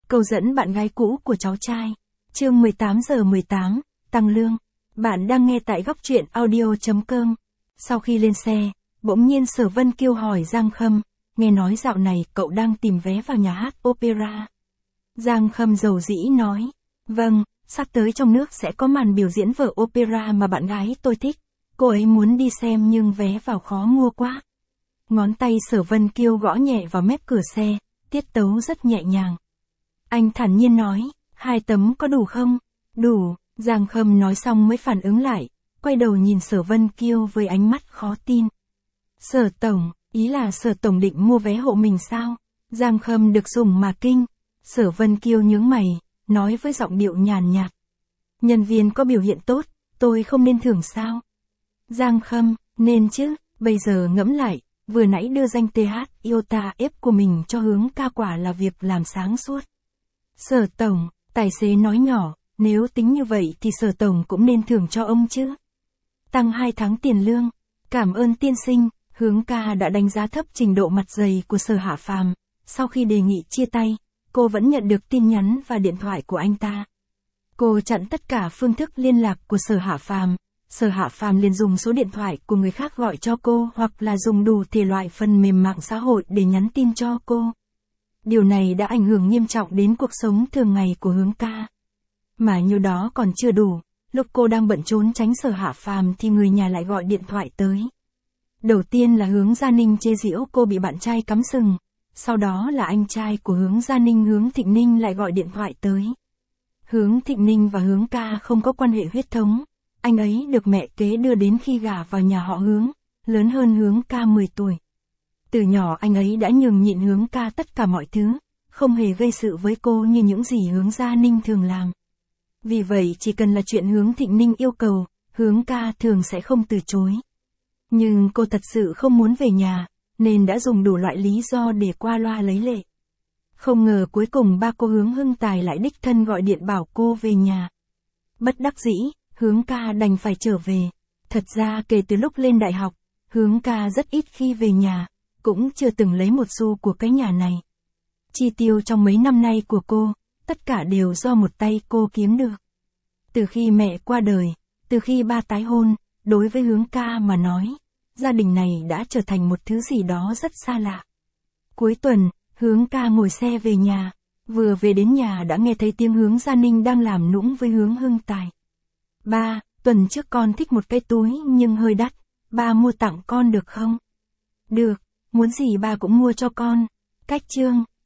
Câu dẫn bạn gái cũ của cháu trai. Chương 18:18, tăng lương. Bạn đang nghe tại góc truyện audio.com. Sau khi lên xe, bỗng nhiên Sở Vân Kiêu hỏi Giang Khâm, nghe nói dạo này cậu đang tìm vé vào nhà hát opera. Giang Khâm dầu dĩ nói, vâng, sắp tới trong nước sẽ có màn biểu diễn vở opera mà bạn gái tôi thích. Cô ấy muốn đi xem nhưng vé vào khó mua quá. Ngón tay Sở Vân Kiêu gõ nhẹ vào mép cửa xe, tiết tấu rất nhẹ nhàng. Anh thản nhiên nói, 2 tấm có đủ không? Đủ, Giang Khâm nói xong mới phản ứng lại, quay đầu nhìn Sở Vân Kiêu với ánh mắt khó tin. Sở Tổng, ý là Sở Tổng định mua vé hộ mình sao? Giang Khâm được dùng mà kinh. Sở Vân Kiêu nhướng mày, nói với giọng điệu nhàn nhạt. Nhân viên có biểu hiện tốt, tôi không nên thưởng sao? Giang Khâm, nên chứ, bây giờ ngẫm lại, vừa nãy đưa danh TH Iota F của mình cho Hướng ca quả là việc làm sáng suốt. Sở Tổng, tài xế nói nhỏ, nếu tính như vậy thì Sở Tổng cũng nên thưởng cho ông chứ. Tăng 2 tháng tiền lương, cảm ơn tiên sinh, Hướng ca đã đánh giá thấp trình độ mặt dày của Sở Hạ Phàm. Sau khi đề nghị chia tay, cô vẫn nhận được tin nhắn và điện thoại của anh ta. Cô chặn tất cả phương thức liên lạc của Sở Hạ Phàm. Sở Hạ Phàm liền dùng số điện thoại của người khác gọi cho cô hoặc là dùng đủ thể loại phần mềm mạng xã hội để nhắn tin cho cô. Điều này đã ảnh hưởng nghiêm trọng đến cuộc sống thường ngày của Hướng ca. Mà như đó còn chưa đủ, lúc cô đang bận trốn tránh Sở Hạ Phàm thì người nhà lại gọi điện thoại tới. Đầu tiên là Hướng Gia Ninh chê giễu cô bị bạn trai cắm sừng, sau đó là anh trai của Hướng Gia Ninh Hướng Thịnh Ninh lại gọi điện thoại tới. Hướng Thịnh Ninh và Hướng ca không có quan hệ huyết thống, anh ấy được mẹ kế đưa đến khi gả vào nhà họ Hướng, lớn hơn Hướng ca 10 tuổi. Từ nhỏ anh ấy đã nhường nhịn Hướng ca tất cả mọi thứ, không hề gây sự với cô như những gì Hướng Gia Ninh thường làm. Vì vậy chỉ cần là chuyện Hướng Thịnh Ninh yêu cầu, Hướng ca thường sẽ không từ chối. Nhưng cô thật sự không muốn về nhà, nên đã dùng đủ loại lý do để qua loa lấy lệ. Không ngờ cuối cùng ba cô Hướng Hưng Tài lại đích thân gọi điện bảo cô về nhà. Bất đắc dĩ, Hướng ca đành phải trở về. Thật ra kể từ lúc lên đại học, Hướng ca rất ít khi về nhà, cũng chưa từng lấy một xu của cái nhà này. Chi tiêu trong mấy năm nay của cô, tất cả đều do một tay cô kiếm được. Từ khi mẹ qua đời, từ khi ba tái hôn, đối với Hướng ca mà nói, gia đình này đã trở thành một thứ gì đó rất xa lạ. Cuối tuần, Hướng ca ngồi xe về nhà, vừa về đến nhà đã nghe thấy tiếng Hướng Gia Ninh đang làm nũng với Hướng Hưng Tài. Ba, tuần trước con thích một cái túi nhưng hơi đắt, ba mua tặng con được không? Được, muốn gì ba cũng mua cho con. Cách chương,